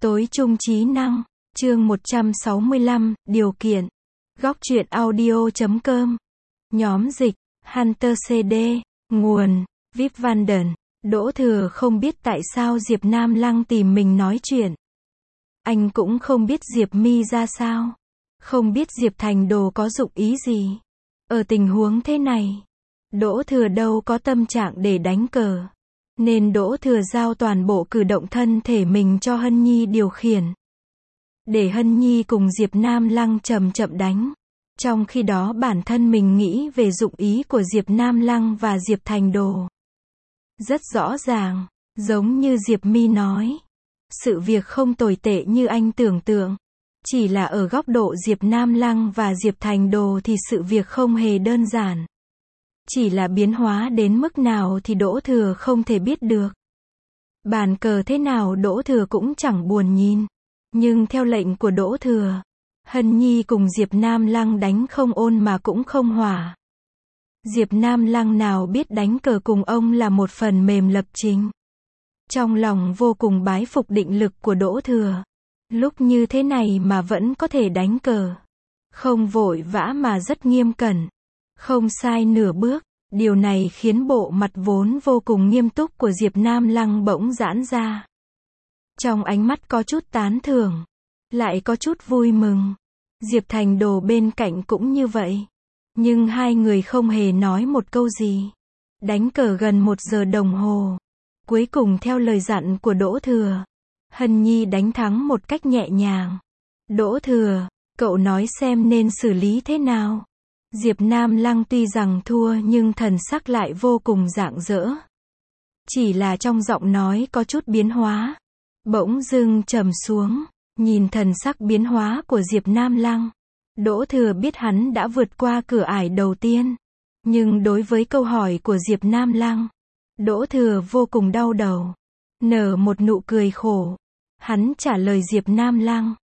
Tối trung trí năng, chương 165, điều kiện. Góc truyện audio.com. Nhóm dịch, Hunter CD, nguồn, Vip Vanden. Đỗ Thừa không biết tại sao Diệp Nam Lăng tìm mình nói chuyện. Anh cũng không biết Diệp Mi ra sao. Không biết Diệp Thành Đồ có dụng ý gì. Ở tình huống thế này, Đỗ Thừa đâu có tâm trạng để đánh cờ. Nên Đỗ Thừa giao toàn bộ cử động thân thể mình cho Hân Nhi điều khiển. Để Hân Nhi cùng Diệp Nam Lăng chậm chậm đánh. Trong khi đó bản thân mình nghĩ về dụng ý của Diệp Nam Lăng và Diệp Thành Đồ. Rất rõ ràng, giống như Diệp Mi nói. Sự việc không tồi tệ như anh tưởng tượng. Chỉ là ở góc độ Diệp Nam Lăng và Diệp Thành Đồ thì sự việc không hề đơn giản. Chỉ là biến hóa đến mức nào thì Đỗ Thừa không thể biết được. Bàn cờ thế nào Đỗ Thừa cũng chẳng buồn nhìn. Nhưng theo lệnh của Đỗ Thừa, Hân Nhi cùng Diệp Nam Lăng đánh không ôn mà cũng không hòa. Diệp Nam Lăng nào biết đánh cờ cùng ông là một phần mềm lập trình. Trong lòng vô cùng bái phục định lực của Đỗ Thừa. Lúc như thế này mà vẫn có thể đánh cờ. Không vội vã mà rất nghiêm cẩn. Không sai nửa bước. Điều này khiến bộ mặt vốn vô cùng nghiêm túc của Diệp Nam Lăng bỗng giãn ra. Trong ánh mắt có chút tán thưởng. Lại có chút vui mừng. Diệp Thành Đồ bên cạnh cũng như vậy. Nhưng hai người không hề nói một câu gì. Đánh cờ gần 1 giờ đồng hồ. Cuối cùng theo lời dặn của Đỗ Thừa, Hân Nhi đánh thắng một cách nhẹ nhàng. Đỗ Thừa, cậu nói xem nên xử lý thế nào? Diệp Nam Lăng tuy rằng thua nhưng thần sắc lại vô cùng rạng rỡ. Chỉ là trong giọng nói có chút biến hóa. Bỗng dưng trầm xuống, nhìn thần sắc biến hóa của Diệp Nam Lăng. Đỗ Thừa biết hắn đã vượt qua cửa ải đầu tiên. Nhưng đối với câu hỏi của Diệp Nam Lăng, Đỗ Thừa vô cùng đau đầu. Nở một nụ cười khổ. Hắn trả lời Diệp Nam Lăng.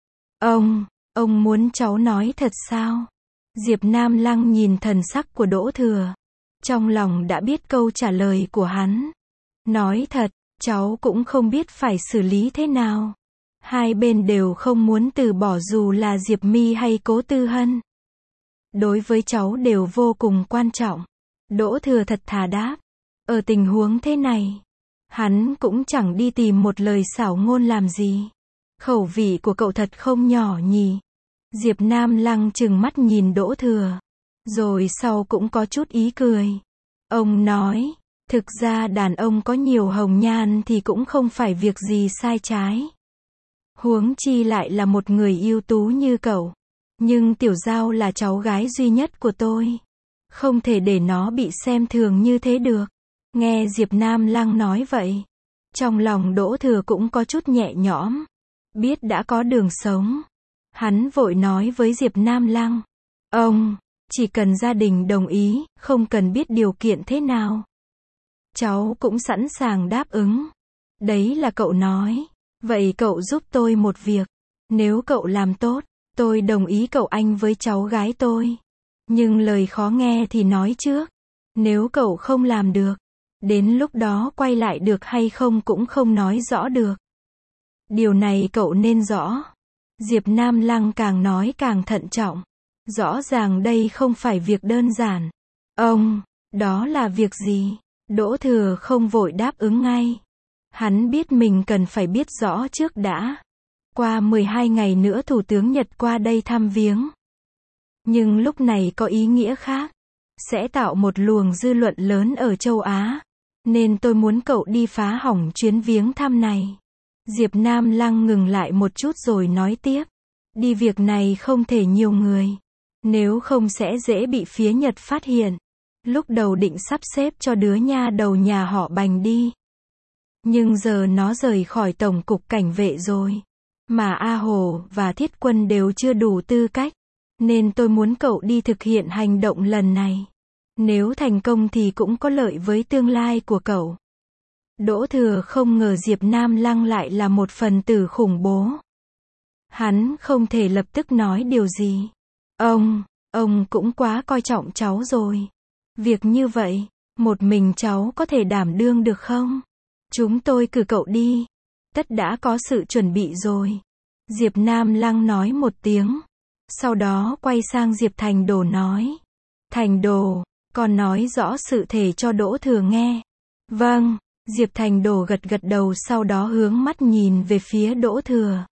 Ông muốn cháu nói thật sao? Diệp Nam Lăng nhìn thần sắc của Đỗ Thừa. Trong lòng đã biết câu trả lời của hắn. Nói thật, cháu cũng không biết phải xử lý thế nào. Hai bên đều không muốn từ bỏ dù là Diệp Mi hay Cố Tư Hân. Đối với cháu đều vô cùng quan trọng. Đỗ Thừa thật thà đáp. Ở tình huống thế này, hắn cũng chẳng đi tìm một lời xảo ngôn làm gì. Khẩu vị của cậu thật không nhỏ nhỉ. Diệp Nam Lăng trừng mắt nhìn Đỗ Thừa. Rồi sau cũng có chút ý cười. Ông nói, thực ra đàn ông có nhiều hồng nhan thì cũng không phải việc gì sai trái. Huống chi lại là một người ưu tú như cậu. Nhưng Tiểu Giao là cháu gái duy nhất của tôi. Không thể để nó bị xem thường như thế được. Nghe Diệp Nam Lăng nói vậy, trong lòng Đỗ Thừa cũng có chút nhẹ nhõm. Biết đã có đường sống. Hắn vội nói với Diệp Nam Lăng. Ông, chỉ cần gia đình đồng ý, không cần biết điều kiện thế nào. Cháu cũng sẵn sàng đáp ứng. Đấy là cậu nói. Vậy cậu giúp tôi một việc. Nếu cậu làm tốt, tôi đồng ý cậu anh với cháu gái tôi. Nhưng lời khó nghe thì nói trước. Nếu cậu không làm được, đến lúc đó quay lại được hay không cũng không nói rõ được. Điều này cậu nên rõ. Diệp Nam Lăng càng nói càng thận trọng. Rõ ràng đây không phải việc đơn giản. Đó là việc gì? Đỗ Thừa không vội đáp ứng ngay. Hắn biết mình cần phải biết rõ trước đã. Qua 12 ngày nữa Thủ tướng Nhật qua đây thăm viếng. Nhưng lúc này có ý nghĩa khác. Sẽ tạo một luồng dư luận lớn ở châu Á. Nên tôi muốn cậu đi phá hỏng chuyến viếng thăm này. Diệp Nam Lăng ngừng lại một chút rồi nói tiếp. Đi việc này không thể nhiều người. Nếu không sẽ dễ bị phía Nhật phát hiện. Lúc đầu định sắp xếp cho đứa nha đầu nhà họ Bành đi. Nhưng giờ nó rời khỏi Tổng cục Cảnh vệ rồi. Mà A Hồ và Thiết Quân đều chưa đủ tư cách. Nên tôi muốn cậu đi thực hiện hành động lần này. Nếu thành công thì cũng có lợi với tương lai của cậu. Đỗ Thừa không ngờ Diệp Nam Lăng lại là một phần tử khủng bố. Hắn không thể lập tức nói điều gì. Ông cũng quá coi trọng cháu rồi. Việc như vậy, một mình cháu có thể đảm đương được không? Chúng tôi cử cậu đi. Tất đã có sự chuẩn bị rồi. Diệp Nam Lăng nói một tiếng. Sau đó quay sang Diệp Thành Đồ nói. Thành Đồ, con nói rõ sự thể cho Đỗ Thừa nghe. Vâng, Diệp Thành Đồ gật gật đầu, sau đó hướng mắt nhìn về phía Đỗ Thừa.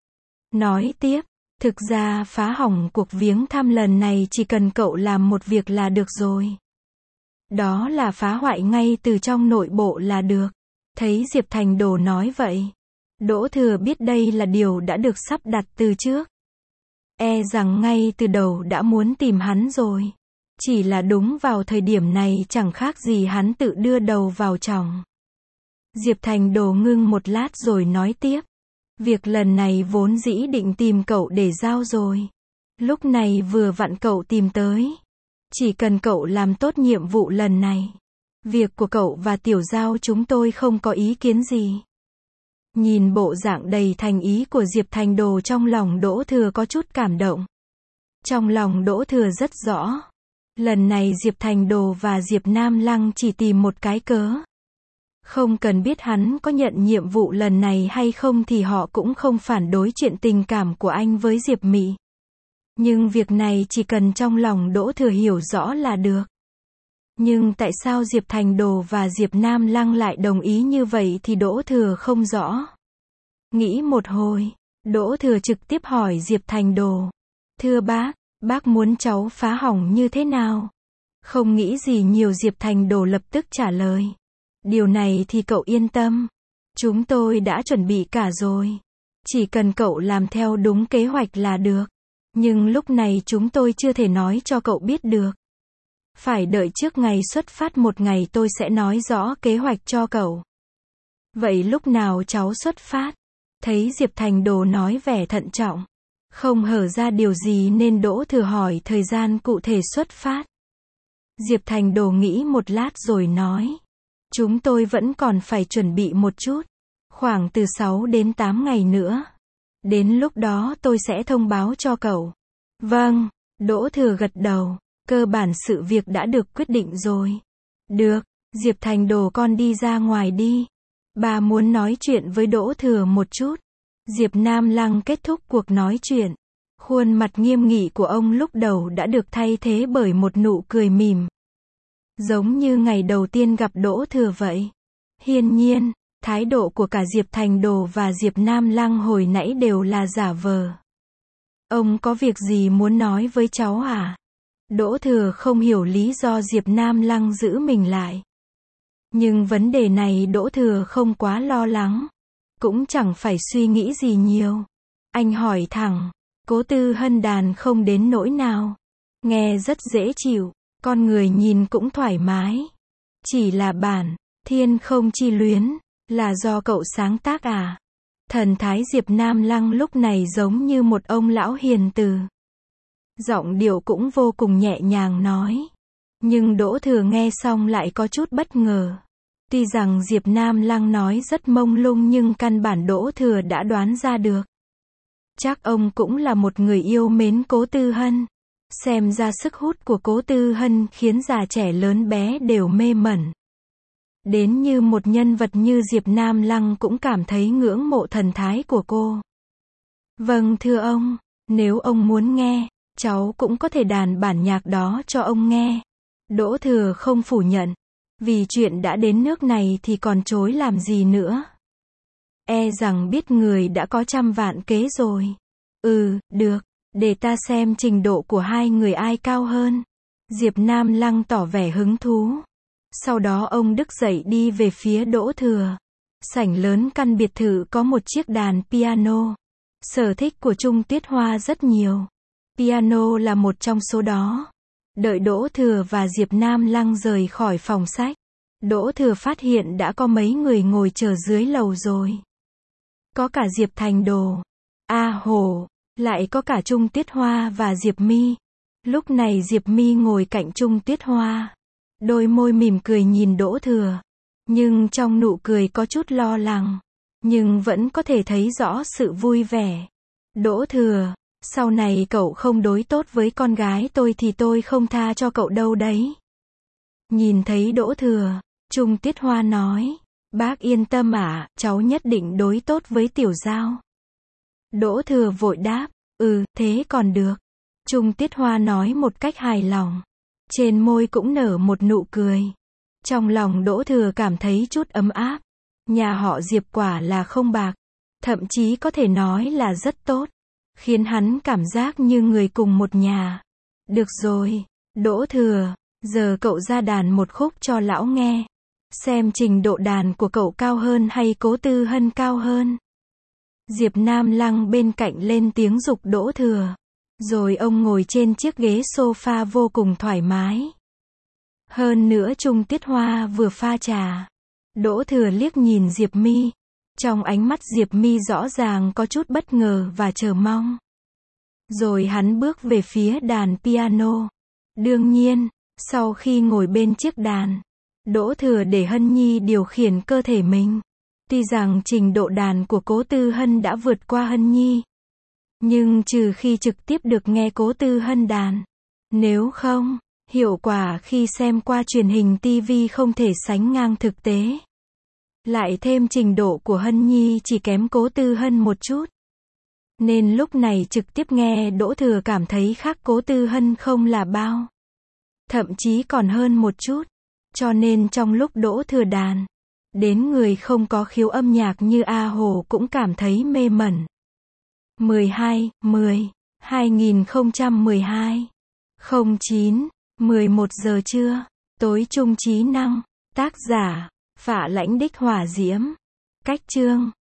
Nói tiếp, thực ra phá hỏng cuộc viếng thăm lần này chỉ cần cậu làm một việc là được rồi. Đó là phá hoại ngay từ trong nội bộ là được. Thấy Diệp Thành Đồ nói vậy, Đỗ Thừa biết đây là điều đã được sắp đặt từ trước. E rằng ngay từ đầu đã muốn tìm hắn rồi. Chỉ là đúng vào thời điểm này chẳng khác gì hắn tự đưa đầu vào chòng. Diệp Thành Đồ ngưng một lát rồi nói tiếp. Việc lần này vốn dĩ định tìm cậu để giao rồi. Lúc này vừa vặn cậu tìm tới. Chỉ cần cậu làm tốt nhiệm vụ lần này. Việc của cậu và Tiểu Giao chúng tôi không có ý kiến gì. Nhìn bộ dạng đầy thành ý của Diệp Thành Đồ, trong lòng Đỗ Thừa có chút cảm động. Trong lòng Đỗ Thừa rất rõ. Lần này Diệp Thành Đồ và Diệp Nam Lăng chỉ tìm một cái cớ. Không cần biết hắn có nhận nhiệm vụ lần này hay không thì họ cũng không phản đối chuyện tình cảm của anh với Diệp Mị. Nhưng việc này chỉ cần trong lòng Đỗ Thừa hiểu rõ là được. Nhưng tại sao Diệp Thành Đồ và Diệp Nam Lăng lại đồng ý như vậy thì Đỗ Thừa không rõ. Nghĩ một hồi, Đỗ Thừa trực tiếp hỏi Diệp Thành Đồ. Thưa bác muốn cháu phá hỏng như thế nào? Không nghĩ gì nhiều, Diệp Thành Đồ lập tức trả lời. Điều này thì cậu yên tâm. Chúng tôi đã chuẩn bị cả rồi. Chỉ cần cậu làm theo đúng kế hoạch là được. Nhưng lúc này chúng tôi chưa thể nói cho cậu biết được. Phải đợi trước ngày xuất phát một ngày tôi sẽ nói rõ kế hoạch cho cậu. Vậy lúc nào cháu xuất phát? Thấy Diệp Thành Đồ nói vẻ thận trọng, không hở ra điều gì nên Đỗ Thừa hỏi thời gian cụ thể xuất phát. Diệp Thành Đồ nghĩ một lát rồi nói. Chúng tôi vẫn còn phải chuẩn bị một chút. Khoảng từ 6 đến 8 ngày nữa. Đến lúc đó tôi sẽ thông báo cho cậu. Vâng, Đỗ Thừa gật đầu. Cơ bản sự việc đã được quyết định rồi. Được, Diệp Thành Đồ con đi ra ngoài đi. Bà muốn nói chuyện với Đỗ Thừa một chút. Diệp Nam Lăng kết thúc cuộc nói chuyện. Khuôn mặt nghiêm nghị của ông lúc đầu đã được thay thế bởi một nụ cười mỉm. Giống như ngày đầu tiên gặp Đỗ Thừa vậy. Hiển nhiên, thái độ của cả Diệp Thành Đồ và Diệp Nam Lăng hồi nãy đều là giả vờ. Ông có việc gì muốn nói với cháu à? Đỗ Thừa không hiểu lý do Diệp Nam Lăng giữ mình lại. Nhưng vấn đề này Đỗ Thừa không quá lo lắng. Cũng chẳng phải suy nghĩ gì nhiều. Anh hỏi thẳng. Cố Tư Hân đàn không đến nỗi nào. Nghe rất dễ chịu. Con người nhìn cũng thoải mái. Chỉ là bản Thiên Không Chi Luyến là do cậu sáng tác à? Thần thái Diệp Nam Lăng lúc này giống như một ông lão hiền từ. Giọng điệu cũng vô cùng nhẹ nhàng nói. Nhưng Đỗ Thừa nghe xong lại có chút bất ngờ. Tuy rằng Diệp Nam Lăng nói rất mông lung nhưng căn bản Đỗ Thừa đã đoán ra được. Chắc ông cũng là một người yêu mến Cố Tư Hân. Xem ra sức hút của Cố Tư Hân khiến già trẻ lớn bé đều mê mẩn. Đến như một nhân vật như Diệp Nam Lăng cũng cảm thấy ngưỡng mộ thần thái của cô. Vâng thưa ông, nếu ông muốn nghe, cháu cũng có thể đàn bản nhạc đó cho ông nghe. Đỗ Thừa không phủ nhận. Vì chuyện đã đến nước này thì còn chối làm gì nữa. E rằng biết người đã có trăm vạn kế rồi. Được, để ta xem trình độ của hai người ai cao hơn. Diệp Nam Lăng tỏ vẻ hứng thú. Sau đó ông đứng dậy đi về phía Đỗ Thừa. Sảnh lớn căn biệt thự có một chiếc đàn piano. Sở thích của Trung Tuyết Hoa rất nhiều. Piano là một trong số đó. Đợi Đỗ Thừa và Diệp Nam Lăng rời khỏi phòng sách. Đỗ Thừa phát hiện đã có mấy người ngồi chờ dưới lầu rồi. Có cả Diệp Thành Đồ. Hồ, lại có cả Trung Tuyết Hoa và Diệp My. Lúc này Diệp My ngồi cạnh Trung Tuyết Hoa. Đôi môi mỉm cười nhìn Đỗ Thừa. Nhưng trong nụ cười có chút lo lắng. Nhưng vẫn có thể thấy rõ sự vui vẻ. Đỗ Thừa, sau này cậu không đối tốt với con gái tôi thì tôi không tha cho cậu đâu đấy. Nhìn thấy Đỗ Thừa, Trung Tuyết Hoa nói. Bác yên tâm ạ, cháu nhất định đối tốt với Tiểu Giao. Đỗ Thừa vội đáp, thế còn được. Trung Tiết Hoa nói một cách hài lòng. Trên môi cũng nở một nụ cười. Trong lòng Đỗ Thừa cảm thấy chút ấm áp. Nhà họ Diệp quả là không bạc. Thậm chí có thể nói là rất tốt. Khiến hắn cảm giác như người cùng một nhà. Được rồi, Đỗ Thừa, giờ cậu ra đàn một khúc cho lão nghe. Xem trình độ đàn của cậu cao hơn hay Cố Tư Hân cao hơn. Diệp Nam Lăng bên cạnh lên tiếng giục Đỗ Thừa. Rồi ông ngồi trên chiếc ghế sofa vô cùng thoải mái. Hơn nữa Trung Tiết Hoa vừa pha trà. Đỗ Thừa liếc nhìn Diệp Mi. Trong ánh mắt Diệp Mi rõ ràng có chút bất ngờ và chờ mong. Rồi hắn bước về phía đàn piano. Đương nhiên, sau khi ngồi bên chiếc đàn, Đỗ Thừa để Hân Nhi điều khiển cơ thể mình. Tuy rằng trình độ đàn của Cố Tư Hân đã vượt qua Hân Nhi. Nhưng trừ khi trực tiếp được nghe Cố Tư Hân đàn. Nếu không, hiệu quả khi xem qua truyền hình TV không thể sánh ngang thực tế. Lại thêm trình độ của Hân Nhi chỉ kém Cố Tư Hân một chút. Nên lúc này trực tiếp nghe Đỗ Thừa cảm thấy khác Cố Tư Hân không là bao. Thậm chí còn hơn một chút. Cho nên trong lúc Đỗ Thừa đàn, đến người không có khiếu âm nhạc như A Hồ cũng cảm thấy mê mẩn. 12/10/2012 09 11 giờ trưa, tối trung trí năng, tác giả, Phạ Lãnh Đích Hỏa Diễm, cách chương